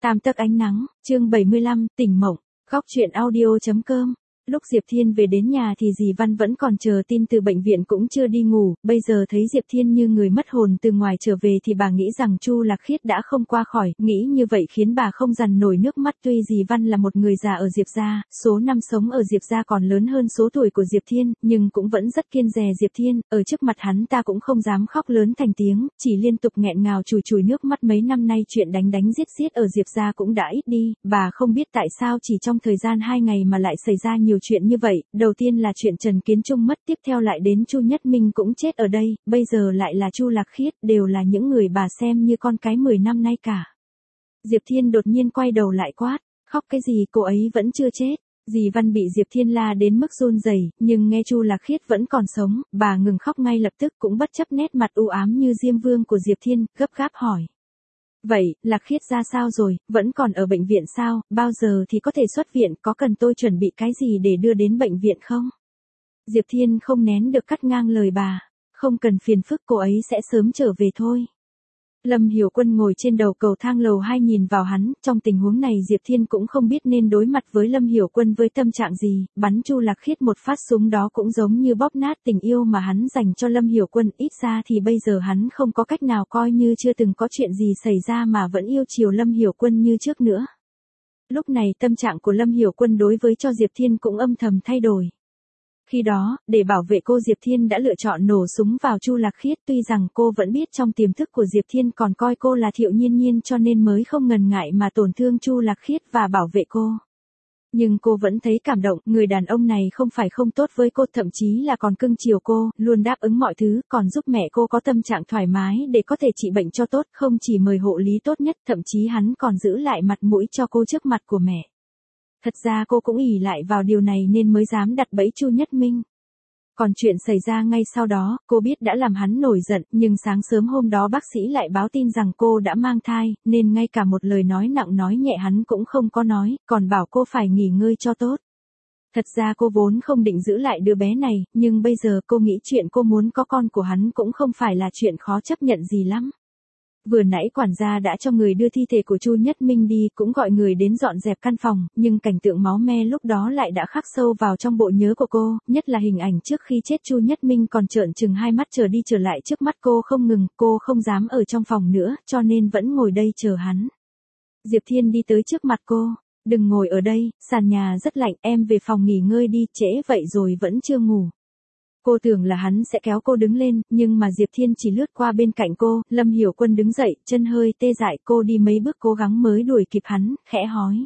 Tam tấc ánh nắng, chương 75, tỉnh mộng, góc truyện audio.com. Lúc Diệp Thiên về đến nhà thì dì Văn vẫn còn chờ tin từ bệnh viện cũng chưa đi ngủ, bây giờ thấy Diệp Thiên như người mất hồn từ ngoài trở về thì bà nghĩ rằng Chu Lạc Khiết đã không qua khỏi, nghĩ như vậy khiến bà không dằn nổi nước mắt. Tuy dì Văn là một người già ở Diệp gia, số năm sống ở Diệp gia còn lớn hơn số tuổi của Diệp Thiên, nhưng cũng vẫn rất kiêng dè Diệp Thiên, ở trước mặt hắn ta cũng không dám khóc lớn thành tiếng, chỉ liên tục nghẹn ngào chùi chùi nước mắt. Mấy năm nay chuyện đánh đánh giết giết ở Diệp gia cũng đã ít đi, bà không biết tại sao chỉ trong thời gian 2 ngày mà lại xảy ra nhiều chuyện như vậy. Đầu tiên là chuyện Trần Kiến Trung mất, tiếp theo lại đến Chu Nhất Minh cũng chết ở đây, bây giờ lại là Chu Lạc Khiết, đều là những người bà xem như con cái 10 năm nay cả. Diệp Thiên đột nhiên quay đầu lại quát, khóc cái gì, cô ấy vẫn chưa chết. Dì Văn bị Diệp Thiên la đến mức run rẩy, nhưng nghe Chu Lạc Khiết vẫn còn sống, bà ngừng khóc ngay lập tức, cũng bất chấp nét mặt u ám như diêm vương của Diệp Thiên, gấp gáp hỏi. Vậy, Lạc Khiết ra sao rồi, vẫn còn ở bệnh viện sao, bao giờ thì có thể xuất viện, có cần tôi chuẩn bị cái gì để đưa đến bệnh viện không? Diệp Thiên không nén được cắt ngang lời bà, không cần phiền phức, cô ấy sẽ sớm trở về thôi. Lâm Hiểu Quân ngồi trên đầu cầu thang lầu 2 nhìn vào hắn, trong tình huống này Diệp Thiên cũng không biết nên đối mặt với Lâm Hiểu Quân với tâm trạng gì, bắn Chu Lạc Khiết một phát súng đó cũng giống như bóp nát tình yêu mà hắn dành cho Lâm Hiểu Quân, ít ra thì bây giờ hắn không có cách nào coi như chưa từng có chuyện gì xảy ra mà vẫn yêu chiều Lâm Hiểu Quân như trước nữa. Lúc này tâm trạng của Lâm Hiểu Quân đối với cho Diệp Thiên cũng âm thầm thay đổi. Khi đó, để bảo vệ cô, Diệp Thiên đã lựa chọn nổ súng vào Chu Lạc Khiết, tuy rằng cô vẫn biết trong tiềm thức của Diệp Thiên còn coi cô là Thiệu Nhiên Nhiên cho nên mới không ngần ngại mà tổn thương Chu Lạc Khiết và bảo vệ cô. Nhưng cô vẫn thấy cảm động, người đàn ông này không phải không tốt với cô, thậm chí là còn cưng chiều cô, luôn đáp ứng mọi thứ, còn giúp mẹ cô có tâm trạng thoải mái để có thể trị bệnh cho tốt, không chỉ mời hộ lý tốt nhất, thậm chí hắn còn giữ lại mặt mũi cho cô trước mặt của mẹ. Thật ra cô cũng ỷ lại vào điều này nên mới dám đặt bẫy Chu Nhất Minh. Còn chuyện xảy ra ngay sau đó, cô biết đã làm hắn nổi giận, nhưng sáng sớm hôm đó bác sĩ lại báo tin rằng cô đã mang thai, nên ngay cả một lời nói nặng nói nhẹ hắn cũng không có nói, còn bảo cô phải nghỉ ngơi cho tốt. Thật ra cô vốn không định giữ lại đứa bé này, nhưng bây giờ cô nghĩ chuyện cô muốn có con của hắn cũng không phải là chuyện khó chấp nhận gì lắm. Vừa nãy quản gia đã cho người đưa thi thể của Chu Nhất Minh đi, cũng gọi người đến dọn dẹp căn phòng, nhưng cảnh tượng máu me lúc đó lại đã khắc sâu vào trong bộ nhớ của cô, nhất là hình ảnh trước khi chết Chu Nhất Minh còn trợn trừng hai mắt chờ đi chờ lại trước mắt cô không ngừng, cô không dám ở trong phòng nữa, cho nên vẫn ngồi đây chờ hắn. Diệp Thiên đi tới trước mặt cô, đừng ngồi ở đây, sàn nhà rất lạnh, em về phòng nghỉ ngơi đi, trễ vậy rồi vẫn chưa ngủ. Cô tưởng là hắn sẽ kéo cô đứng lên, nhưng mà Diệp Thiên chỉ lướt qua bên cạnh cô. Lâm Hiểu Quân đứng dậy, chân hơi tê dại, cô đi mấy bước cố gắng mới đuổi kịp hắn, khẽ hói.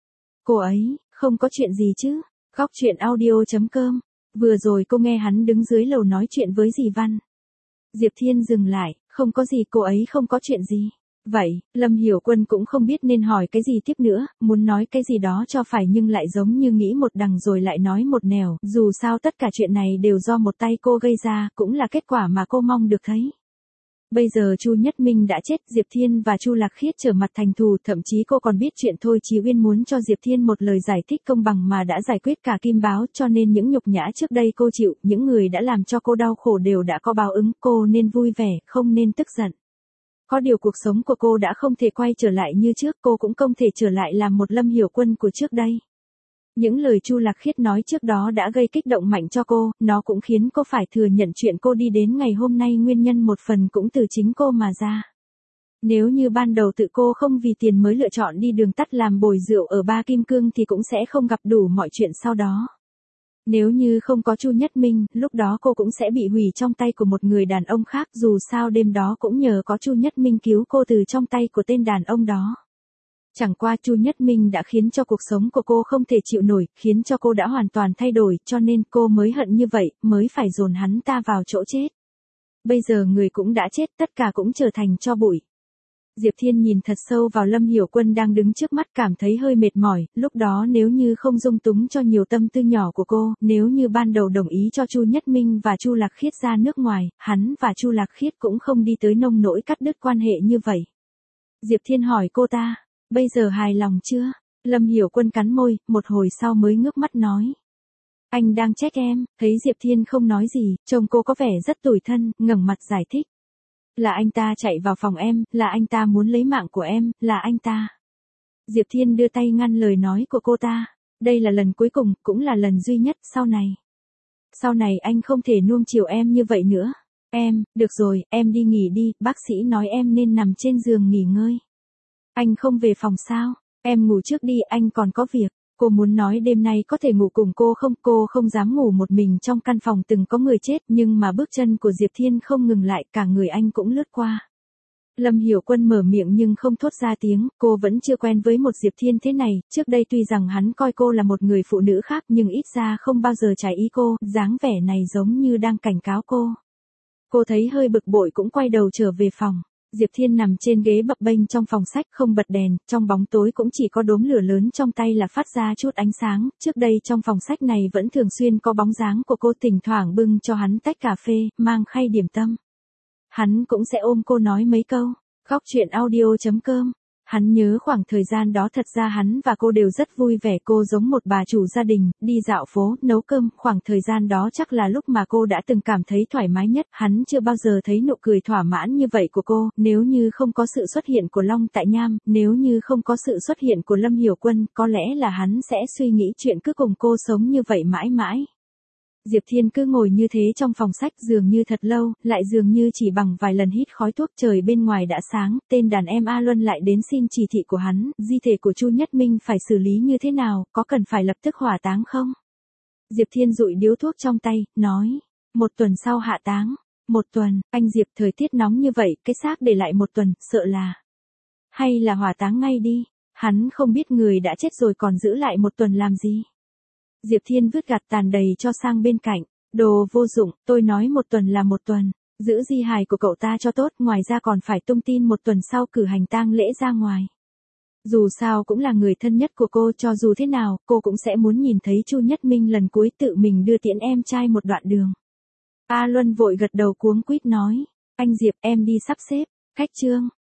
Cô ấy, không có chuyện gì chứ? Góc truyện audio.com. Vừa rồi cô nghe hắn đứng dưới lầu nói chuyện với dì Văn. Diệp Thiên dừng lại, không có gì, cô ấy không có chuyện gì. Vậy, Lâm Hiểu Quân cũng không biết nên hỏi cái gì tiếp nữa, muốn nói cái gì đó cho phải nhưng lại giống như nghĩ một đằng rồi lại nói một nẻo, dù sao tất cả chuyện này đều do một tay cô gây ra, cũng là kết quả mà cô mong được thấy. Bây giờ Chu Nhất Minh đã chết, Diệp Thiên và Chu Lạc Khiết trở mặt thành thù, thậm chí cô còn biết chuyện Thôi Chí Uyên muốn cho Diệp Thiên một lời giải thích công bằng mà đã giải quyết cả Kim Báo, cho nên những nhục nhã trước đây cô chịu, những người đã làm cho cô đau khổ đều đã có báo ứng, cô nên vui vẻ, không nên tức giận. Có điều cuộc sống của cô đã không thể quay trở lại như trước, cô cũng không thể trở lại làm một Lâm Hiểu Quân của trước đây. Những lời Chu Lạc Khiết nói trước đó đã gây kích động mạnh cho cô, nó cũng khiến cô phải thừa nhận chuyện cô đi đến ngày hôm nay nguyên nhân một phần cũng từ chính cô mà ra. Nếu như ban đầu tự cô không vì tiền mới lựa chọn đi đường tắt làm bồi rượu ở Ba Kim Cương thì cũng sẽ không gặp đủ mọi chuyện sau đó. Nếu như không có Chu Nhất Minh, lúc đó cô cũng sẽ bị hủy trong tay của một người đàn ông khác, dù sao đêm đó cũng nhờ có Chu Nhất Minh cứu cô từ trong tay của tên đàn ông đó. Chẳng qua Chu Nhất Minh đã khiến cho cuộc sống của cô không thể chịu nổi, khiến cho cô đã hoàn toàn thay đổi, cho nên cô mới hận như vậy, mới phải dồn hắn ta vào chỗ chết. Bây giờ người cũng đã chết, tất cả cũng trở thành tro bụi. Diệp Thiên nhìn thật sâu vào Lâm Hiểu Quân đang đứng trước mắt, cảm thấy hơi mệt mỏi, lúc đó nếu như không dung túng cho nhiều tâm tư nhỏ của cô, nếu như ban đầu đồng ý cho Chu Nhất Minh và Chu Lạc Khiết ra nước ngoài, hắn và Chu Lạc Khiết cũng không đi tới nông nỗi cắt đứt quan hệ như vậy. Diệp Thiên hỏi cô ta, bây giờ hài lòng chưa? Lâm Hiểu Quân cắn môi, một hồi sau mới ngước mắt nói. Anh đang trách em, thấy Diệp Thiên không nói gì, trông cô có vẻ rất tủi thân, ngẩng mặt giải thích. Là anh ta chạy vào phòng em, là anh ta muốn lấy mạng của em, là anh ta. Diệp Thiên đưa tay ngăn lời nói của cô ta. Đây là lần cuối cùng, cũng là lần duy nhất, sau này anh không thể nuông chiều em như vậy nữa. Được rồi, em đi nghỉ đi, bác sĩ nói em nên nằm trên giường nghỉ ngơi. Anh không về phòng sao? Em ngủ trước đi, anh còn có việc. Cô muốn nói đêm nay có thể ngủ cùng cô không dám ngủ một mình trong căn phòng từng có người chết, nhưng mà bước chân của Diệp Thiên không ngừng lại, cả người anh cũng lướt qua. Lâm Hiểu Quân mở miệng nhưng không thốt ra tiếng, cô vẫn chưa quen với một Diệp Thiên thế này, trước đây tuy rằng hắn coi cô là một người phụ nữ khác nhưng ít ra không bao giờ trái ý cô, dáng vẻ này giống như đang cảnh cáo cô. Cô thấy hơi bực bội cũng quay đầu trở về phòng. Diệp Thiên nằm trên ghế bập bênh trong phòng sách không bật đèn, trong bóng tối cũng chỉ có đốm lửa lớn trong tay là phát ra chút ánh sáng, trước đây trong phòng sách này vẫn thường xuyên có bóng dáng của cô, thỉnh thoảng bưng cho hắn tách cà phê, mang khay điểm tâm. Hắn cũng sẽ ôm cô nói mấy câu. Góc truyện audio.com. Hắn nhớ khoảng thời gian đó thật ra hắn và cô đều rất vui vẻ, cô giống một bà chủ gia đình, đi dạo phố, nấu cơm, khoảng thời gian đó chắc là lúc mà cô đã từng cảm thấy thoải mái nhất, hắn chưa bao giờ thấy nụ cười thỏa mãn như vậy của cô, nếu như không có sự xuất hiện của Long Tại Nham, nếu như không có sự xuất hiện của Lâm Hiểu Quân, có lẽ là hắn sẽ suy nghĩ chuyện cứ cùng cô sống như vậy mãi mãi. Diệp Thiên cứ ngồi như thế trong phòng sách dường như thật lâu, lại dường như chỉ bằng vài lần hít khói thuốc. Trời bên ngoài đã sáng, tên đàn em A Luân lại đến xin chỉ thị của hắn, di thể của Chu Nhất Minh phải xử lý như thế nào, có cần phải lập tức hỏa táng không? Diệp Thiên dụi điếu thuốc trong tay, nói, 1 tuần sau hạ táng. 1 tuần, anh Diệp, thời tiết nóng như vậy, cái xác để lại 1 tuần, sợ là... Hay là hỏa táng ngay đi, hắn không biết người đã chết rồi còn giữ lại 1 tuần làm gì. Diệp Thiên vứt gạt tàn đầy cho sang bên cạnh, đồ vô dụng, tôi nói 1 tuần là 1 tuần, giữ di hài của cậu ta cho tốt, ngoài ra còn phải tung tin 1 tuần sau cử hành tang lễ ra ngoài. Dù sao cũng là người thân nhất của cô, cho dù thế nào, cô cũng sẽ muốn nhìn thấy Chu Nhất Minh lần cuối tự mình đưa tiễn em trai một đoạn đường. A Luân vội gật đầu cuống quýt nói, anh Diệp, em đi sắp xếp, khách trương.